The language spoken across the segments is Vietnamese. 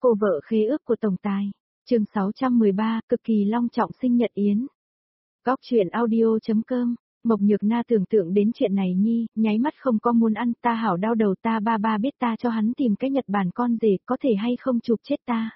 Cô vợ khế ước của tổng tài. Chương 613, cực kỳ long trọng sinh nhật yến. Góc truyện audio.com. Mộc Nhược Na tưởng tượng đến chuyện này nhi, nháy mắt không có muốn ăn, ta hảo đau đầu, ta ba biết ta cho hắn tìm cái Nhật Bản con rể, có thể hay không chụp chết ta.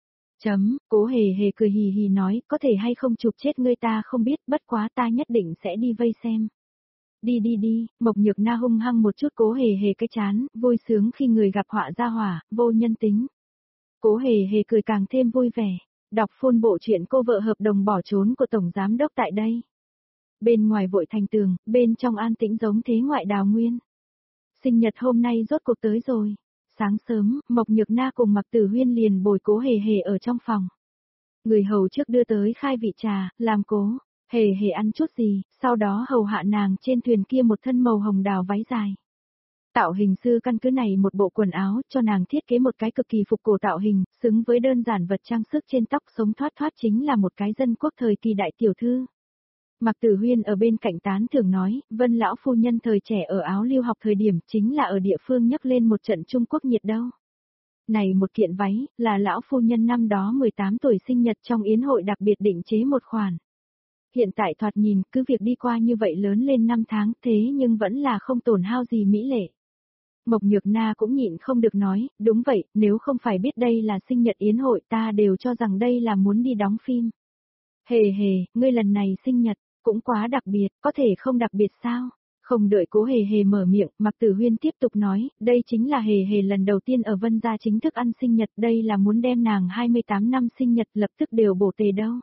Cố hề hề cười hì hì nói, có thể hay không chụp chết ngươi ta không biết, bất quá ta nhất định sẽ đi vây xem. Đi, Mộc Nhược Na hung hăng một chút Cố hề hề cái chán, vui sướng khi người gặp họa ra hỏa, vô nhân tính. Cố hề hề cười càng thêm vui vẻ, đọc full bộ truyện Cô vợ hợp đồng bỏ trốn của Tổng Giám đốc tại đây. Bên ngoài vội thành tường, bên trong an tĩnh giống thế ngoại đào nguyên. Sinh nhật hôm nay rốt cuộc tới rồi. Sáng sớm, Mộc Nhược Na cùng Mạc Tử Huyên liền bồi Cố hề hề ở trong phòng. Người hầu trước đưa tới khai vị trà, làm Cố hề hề ăn chút gì, sau đó hầu hạ nàng trên thuyền kia một thân màu hồng đào váy dài. Tạo hình sư căn cứ này một bộ quần áo cho nàng thiết kế một cái cực kỳ phục cổ tạo hình, xứng với đơn giản vật trang sức trên tóc sống thoát chính là một cái dân quốc thời kỳ đại tiểu thư. Mạc Tử Huyên ở bên cạnh tán thưởng nói, Vân lão phu nhân thời trẻ ở Áo Liêu học thời điểm chính là ở địa phương nhấc lên một trận Trung Quốc nhiệt đâu. Này một kiện váy, là lão phu nhân năm đó 18 tuổi sinh nhật trong yến hội đặc biệt định chế một khoản. Hiện tại thoạt nhìn, cứ việc đi qua như vậy lớn lên 5 tháng, thế nhưng vẫn là không tổn hao gì mỹ lệ. Mộc Nhược Na cũng nhịn không được nói, đúng vậy, nếu không phải biết đây là sinh nhật yến hội ta đều cho rằng đây là muốn đi đóng phim. Hề hề, ngươi lần này sinh nhật, cũng quá đặc biệt, có thể không đặc biệt sao? Không đợi Cố hề hề mở miệng, Mạc Tử Huyên tiếp tục nói, đây chính là hề hề lần đầu tiên ở Vân gia chính thức ăn sinh nhật, đây là muốn đem nàng 28 năm sinh nhật lập tức đều bổ tề đâu.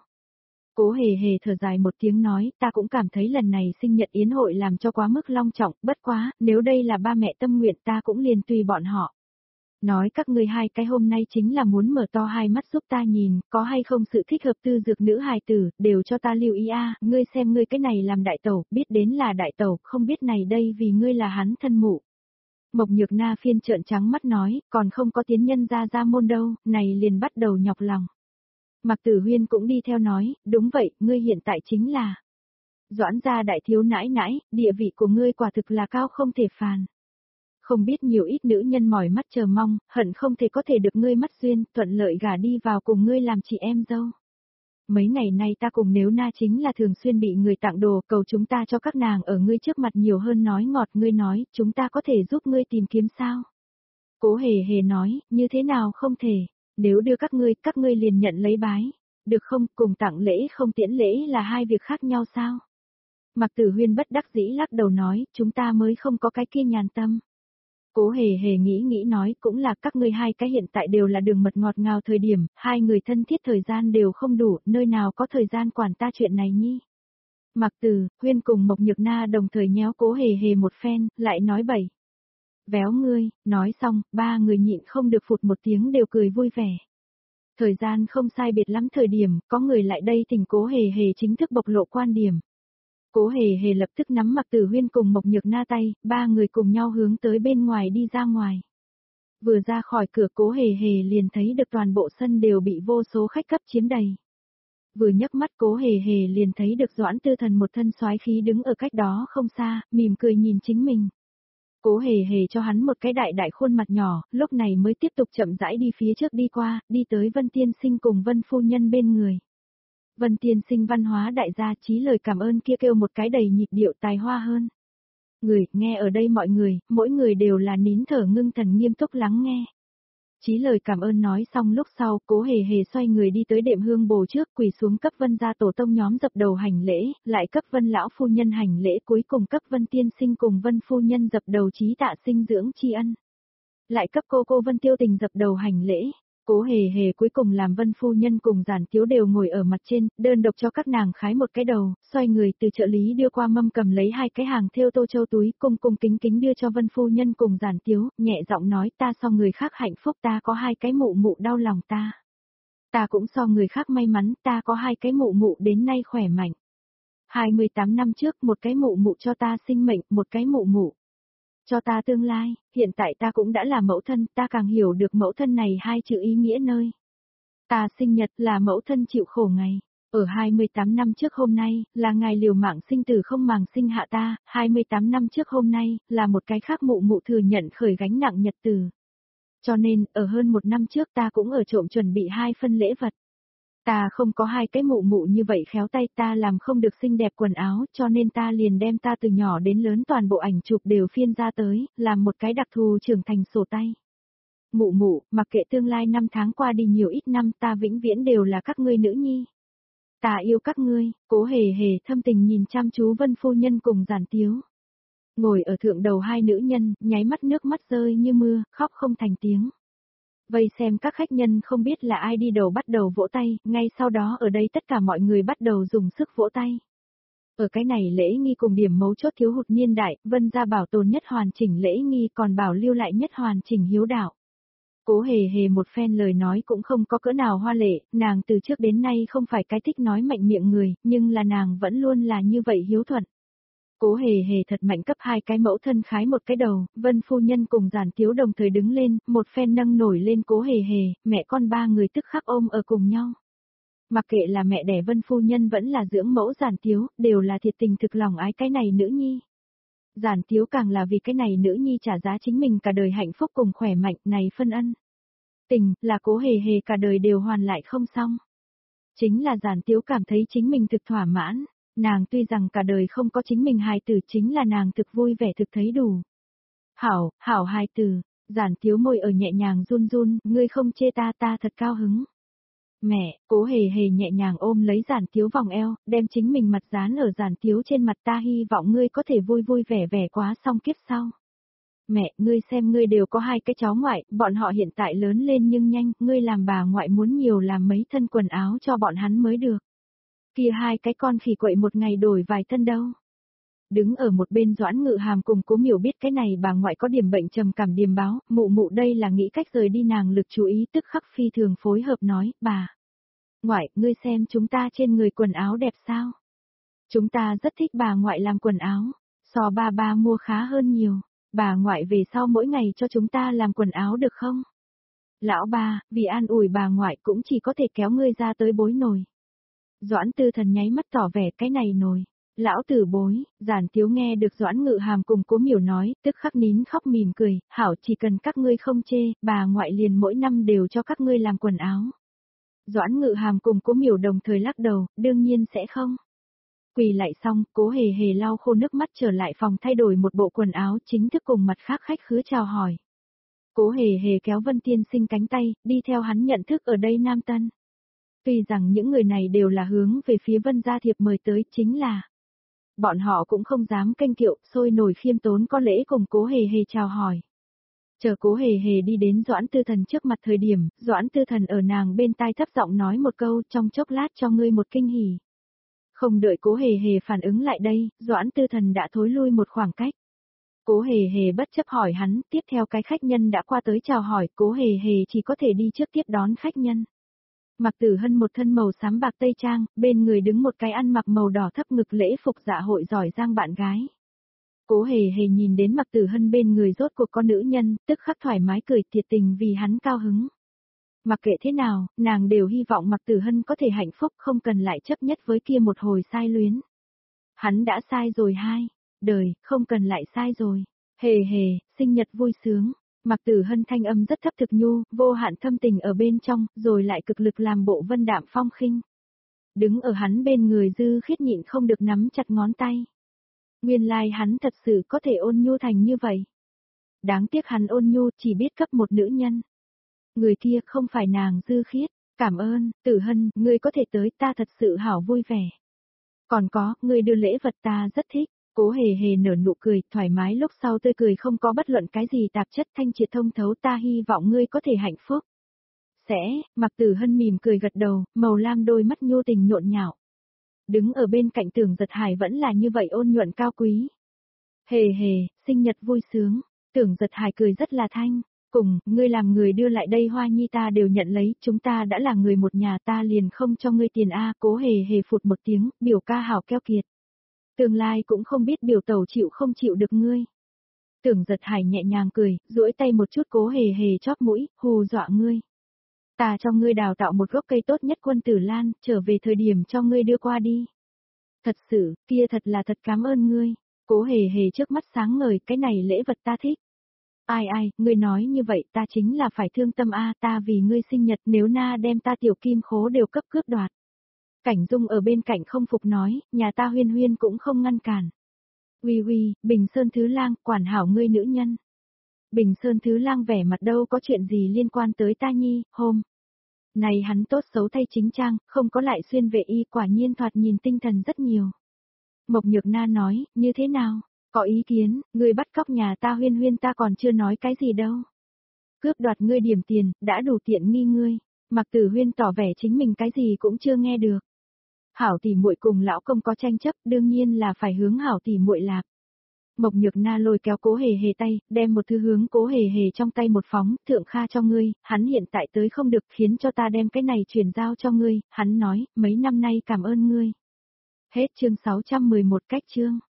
Cố hề hề thở dài một tiếng nói, ta cũng cảm thấy lần này sinh nhật yến hội làm cho quá mức long trọng, bất quá, nếu đây là ba mẹ tâm nguyện ta cũng liền tùy bọn họ. Nói các ngươi hai cái hôm nay chính là muốn mở to hai mắt giúp ta nhìn, có hay không sự thích hợp tư dược nữ hài tử, đều cho ta lưu ý a. Ngươi xem ngươi cái này làm đại tẩu, biết đến là đại tẩu, không biết này đây vì ngươi là hắn thân mụ. Mộc Nhược Na phiên trợn trắng mắt nói, còn không có tiến nhân ra môn đâu, này liền bắt đầu nhọc lòng. Mạc Tử Huyên cũng đi theo nói, đúng vậy, ngươi hiện tại chính là Doãn gia đại thiếu nãi nãi, địa vị của ngươi quả thực là cao không thể phàn. Không biết nhiều ít nữ nhân mỏi mắt chờ mong, hận không thể có thể được ngươi mắt duyên, thuận lợi gả đi vào cùng ngươi làm chị em dâu. Mấy ngày nay ta cùng Nếu Na chính là thường xuyên bị người tặng đồ, cầu chúng ta cho các nàng ở ngươi trước mặt nhiều hơn nói ngọt, ngươi nói, chúng ta có thể giúp ngươi tìm kiếm sao? Cố hề hề nói, như thế nào không thể, nếu đưa các ngươi liền nhận lấy bái, được không, cùng tặng lễ không tiễn lễ là hai việc khác nhau sao? Mạc Tử Huyên bất đắc dĩ lắc đầu nói, chúng ta mới không có cái kia nhàn tâm. Cố hề hề nghĩ nói cũng là các ngươi hai cái hiện tại đều là đường mật ngọt ngào thời điểm, hai người thân thiết thời gian đều không đủ, nơi nào có thời gian quản ta chuyện này nhi. Mạc Tử Huyên cùng Mộc Nhược Na đồng thời nhéo Cố hề hề một phen, lại nói bậy. Véo ngươi, nói xong, ba người nhịn không được phụt một tiếng đều cười vui vẻ. Thời gian không sai biệt lắm thời điểm, có người lại đây thỉnh Cố hề hề chính thức bộc lộ quan điểm. Cố hề hề lập tức nắm Mạc Tử Huyên cùng Mộc Nhược Na tay, ba người cùng nhau hướng tới bên ngoài đi ra ngoài. Vừa ra khỏi cửa Cố hề hề liền thấy được toàn bộ sân đều bị vô số khách cấp chiếm đầy. Vừa nhấc mắt Cố hề hề liền thấy được Doãn Tư Thần một thân soái khí đứng ở cách đó không xa, mỉm cười nhìn chính mình. Cố hề hề cho hắn một cái đại khuôn mặt nhỏ, lúc này mới tiếp tục chậm rãi đi phía trước đi qua, đi tới Vân Tiên Sinh cùng Vân Phu Nhân bên người. Vân Tiên Sinh văn hóa đại gia chí lời cảm ơn kia kêu một cái đầy nhịp điệu tài hoa hơn. Người, nghe ở đây mọi người, mỗi người đều là nín thở ngưng thần nghiêm túc lắng nghe. Chí lời cảm ơn nói xong lúc sau, Cố hề hề xoay người đi tới đệm hương bồ trước, quỳ xuống cấp Vân gia tổ tông nhóm dập đầu hành lễ, lại cấp Vân lão phu nhân hành lễ, cuối cùng cấp Vân Tiên Sinh cùng Vân Phu Nhân dập đầu chí tạ sinh dưỡng tri ân. Lại cấp cô Vân Tiêu Tình dập đầu hành lễ. Cố hề hề cuối cùng làm Vân Phu Nhân cùng Giản Tiếu đều ngồi ở mặt trên, đơn độc cho các nàng khái một cái đầu, xoay người từ trợ lý đưa qua mâm cầm lấy hai cái hàng thêu tô châu túi, cung kính đưa cho Vân Phu Nhân cùng Giản Tiếu, nhẹ giọng nói ta so người khác hạnh phúc, ta có hai cái mụ mụ đau lòng ta. Ta cũng so người khác may mắn, ta có hai cái mụ mụ đến nay khỏe mạnh. 28 năm trước một cái mụ mụ cho ta sinh mệnh, một cái mụ mụ cho ta tương lai, hiện tại ta cũng đã là mẫu thân, ta càng hiểu được mẫu thân này hai chữ ý nghĩa nơi. Ta sinh nhật là mẫu thân chịu khổ ngày, ở 28 năm trước hôm nay, là ngài liều mạng sinh tử không màng sinh hạ ta, 28 năm trước hôm nay, là một cái khác mụ mụ thừa nhận khởi gánh nặng nhật tử. Cho nên, ở hơn 1 năm trước ta cũng ở trộm chuẩn bị 2 phân lễ vật. Ta không có 2 cái mụ mụ như vậy khéo tay, ta làm không được xinh đẹp quần áo, cho nên ta liền đem ta từ nhỏ đến lớn toàn bộ ảnh chụp đều phiên ra tới, làm một cái đặc thù trưởng thành sổ tay. Mụ mụ, mặc kệ tương lai năm tháng qua đi nhiều ít năm, ta vĩnh viễn đều là các ngươi nữ nhi. Ta yêu các ngươi. Cố Hề Hề thâm tình nhìn chăm chú Vân phu nhân cùng Giản Tiếu. Ngồi ở thượng đầu hai nữ nhân, nháy mắt nước mắt rơi như mưa, khóc không thành tiếng. Vây xem các khách nhân không biết là ai đi đầu bắt đầu vỗ tay, ngay sau đó ở đây tất cả mọi người bắt đầu dùng sức vỗ tay. Ở cái này lễ nghi cùng điểm mấu chốt thiếu hụt niên đại, Vân gia bảo tồn nhất hoàn chỉnh lễ nghi, còn bảo lưu lại nhất hoàn chỉnh hiếu đạo. Cố Hề Hề một phen lời nói cũng không có cỡ nào hoa lệ, nàng từ trước đến nay không phải cái thích nói mạnh miệng người, nhưng là nàng vẫn luôn là như vậy hiếu thuận. Cố Hề Hề thật mạnh cấp 2 cái mẫu thân khái một cái đầu, Vân phu nhân cùng Giản Tiếu đồng thời đứng lên, một phen nâng nổi lên Cố Hề Hề, mẹ con ba người tức khắc ôm ở cùng nhau. Mặc kệ là mẹ đẻ Vân phu nhân vẫn là dưỡng mẫu Giản Tiếu, đều là thiệt tình thực lòng ái cái này nữ nhi. Giản Tiếu càng là vì cái này nữ nhi trả giá chính mình cả đời hạnh phúc cùng khỏe mạnh này phân ân. Tình, là Cố Hề Hề cả đời đều hoàn lại không xong. Chính là Giản Tiếu cảm thấy chính mình thực thỏa mãn, nàng tuy rằng cả đời không có chính mình hài tử, chính là nàng thực vui vẻ thực thấy đủ. Hảo, hảo hài tử, Giản Tiếu môi ở nhẹ nhàng run run, ngươi không chê ta, ta thật cao hứng. Mẹ, Cố Hề Hề nhẹ nhàng ôm lấy Giản Tiếu vòng eo, đem chính mình mặt dán ở Giản Tiếu trên mặt, ta hy vọng ngươi có thể vui vui vẻ vẻ quá xong kiếp sau. Mẹ, ngươi xem ngươi đều có 2 cái cháu ngoại, bọn họ hiện tại lớn lên nhưng nhanh, ngươi làm bà ngoại muốn nhiều làm mấy thân quần áo cho bọn hắn mới được. Kia 2 cái con khỉ quậy một ngày đổi vài thân đâu. Đứng ở một bên Doãn Ngự Hàm cùng Cố Miểu biết cái này bà ngoại có điểm bệnh trầm cảm điềm báo, mụ mụ đây là nghĩ cách rời đi nàng lực chú ý, tức khắc phi thường phối hợp nói, bà. Ngoại, ngươi xem chúng ta trên người quần áo đẹp sao? Chúng ta rất thích bà ngoại làm quần áo, so ba mua khá hơn nhiều. Bà ngoại về sau mỗi ngày cho chúng ta làm quần áo được không? Lão ba, vì an ủi bà ngoại cũng chỉ có thể kéo ngươi ra tới bối nồi. Doãn Tư Thần nháy mắt tỏ vẻ cái này nồi. Lão tử bối, Giản Tiếu nghe được Doãn Ngự Hàm cùng Cố Miểu nói, tức khắc nín khóc mỉm cười, hảo chỉ cần các ngươi không chê, bà ngoại liền mỗi năm đều cho các ngươi làm quần áo. Doãn Ngự Hàm cùng Cố Miểu đồng thời lắc đầu, đương nhiên sẽ không. Quỳ lại xong, Cố Hề Hề lau khô nước mắt trở lại phòng thay đổi một bộ quần áo chính thức cùng mặt khác khách khứa chào hỏi. Cố Hề Hề kéo Vân Tiên Sinh cánh tay, đi theo hắn nhận thức ở đây Nam Tân. Tuy rằng những người này đều là hướng về phía Vân gia thiệp mời tới, chính là bọn họ cũng không dám kênh kiệu, sôi nổi khiêm tốn có lễ cùng Cố Hề Hề chào hỏi. Chờ Cố Hề Hề đi đến Doãn Tư Thần trước mặt thời điểm, Doãn Tư Thần ở nàng bên tai thấp giọng nói một câu, trong chốc lát cho ngươi một kinh hỉ. Không đợi Cố Hề Hề phản ứng lại đây, Doãn Tư Thần đã thối lui một khoảng cách. Cố Hề Hề bất chấp hỏi hắn, tiếp theo cái khách nhân đã qua tới chào hỏi, Cố Hề Hề chỉ có thể đi trước tiếp đón khách nhân. Mạc Tử Hân một thân màu xám bạc tây trang, bên người đứng một cái ăn mặc màu đỏ thấp ngực lễ phục dạ hội giỏi giang bạn gái. Cố Hề Hề nhìn đến Mạc Tử Hân bên người rốt cuộc con nữ nhân, tức khắc thoải mái cười thiệt tình vì hắn cao hứng. Mặc kệ thế nào, nàng đều hy vọng Mạc Tử Hân có thể hạnh phúc, không cần lại chấp nhất với kia một hồi sai luyến. Hắn đã sai rồi đời, không cần lại sai rồi. Hề hề, sinh nhật vui sướng. Mạc Tử Hân thanh âm rất thấp thực nhu, vô hạn thâm tình ở bên trong, rồi lại cực lực làm bộ vân đạm phong khinh. Đứng ở hắn bên người Dư Khiết nhịn không được nắm chặt ngón tay. Nguyên lai hắn thật sự có thể ôn nhu thành như vậy. Đáng tiếc hắn ôn nhu chỉ biết cấp một nữ nhân. Người kia không phải nàng Dư Khiết. Cảm ơn, Tử Hân, ngươi có thể tới, ta thật sự hảo vui vẻ. Còn có, ngươi đưa lễ vật ta rất thích. Cố Hề Hề nở nụ cười, thoải mái lúc sau tươi cười không có bất luận cái gì tạp chất, thanh triệt thông thấu, ta hy vọng ngươi có thể hạnh phúc. Mạc Tử Hân mỉm cười gật đầu, màu lam đôi mắt nhô tình nhộn nhạo. Đứng ở bên cạnh Tưởng Giật Hải vẫn là như vậy ôn nhuận cao quý. Hề hề, sinh nhật vui sướng. Tưởng Giật Hải cười rất là thanh. Cùng, ngươi làm người đưa lại đây hoa nhi ta đều nhận lấy, chúng ta đã là người một nhà, ta liền không cho ngươi tiền a. Cố Hề Hề phụt một tiếng, biểu ca hảo keo kiệt. Tương lai cũng không biết biểu tẩu chịu không chịu được ngươi. Tưởng Giật Hải nhẹ nhàng cười, duỗi tay một chút Cố Hề Hề chóp mũi, hù dọa ngươi. Ta cho ngươi đào tạo một gốc cây tốt nhất Quân Tử Lan, trở về thời điểm cho ngươi đưa qua đi. Thật sự, kia thật là thật cảm ơn ngươi. Cố Hề Hề trước mắt sáng ngời, cái này lễ vật ta thích. Ai, ngươi nói như vậy ta chính là phải thương tâm a, ta vì ngươi sinh nhật nếu na đem ta tiểu kim khố đều cấp cướp đoạt. Cảnh Dung ở bên cạnh không phục nói, nhà ta Huyên Huyên cũng không ngăn cản. Uy, Bình Sơn Thứ Lang, quản hảo ngươi nữ nhân. Bình Sơn Thứ Lang vẻ mặt đâu có chuyện gì liên quan tới ta nhi, hôm. Này hắn tốt xấu thay chính trang, không có lại xuyên vệ y, quả nhiên thoạt nhìn tinh thần rất nhiều. Mộc Nhược Na nói, như thế nào? Có ý kiến, ngươi bắt cóc nhà ta Huyên Huyên ta còn chưa nói cái gì đâu. Cướp đoạt ngươi điểm tiền, đã đủ tiện nghi ngươi. Mạc Tử Huyên tỏ vẻ chính mình cái gì cũng chưa nghe được. Hảo tỷ muội cùng lão công có tranh chấp, đương nhiên là phải hướng hảo tỷ muội lạc. Mộc Nhược Na lôi kéo Cố Hề Hề tay, đem một thứ hướng Cố Hề Hề trong tay một phóng, thượng kha cho ngươi, hắn hiện tại tới không được khiến cho ta đem cái này chuyển giao cho ngươi, hắn nói, mấy năm nay cảm ơn ngươi. Hết chương 611 cách chương.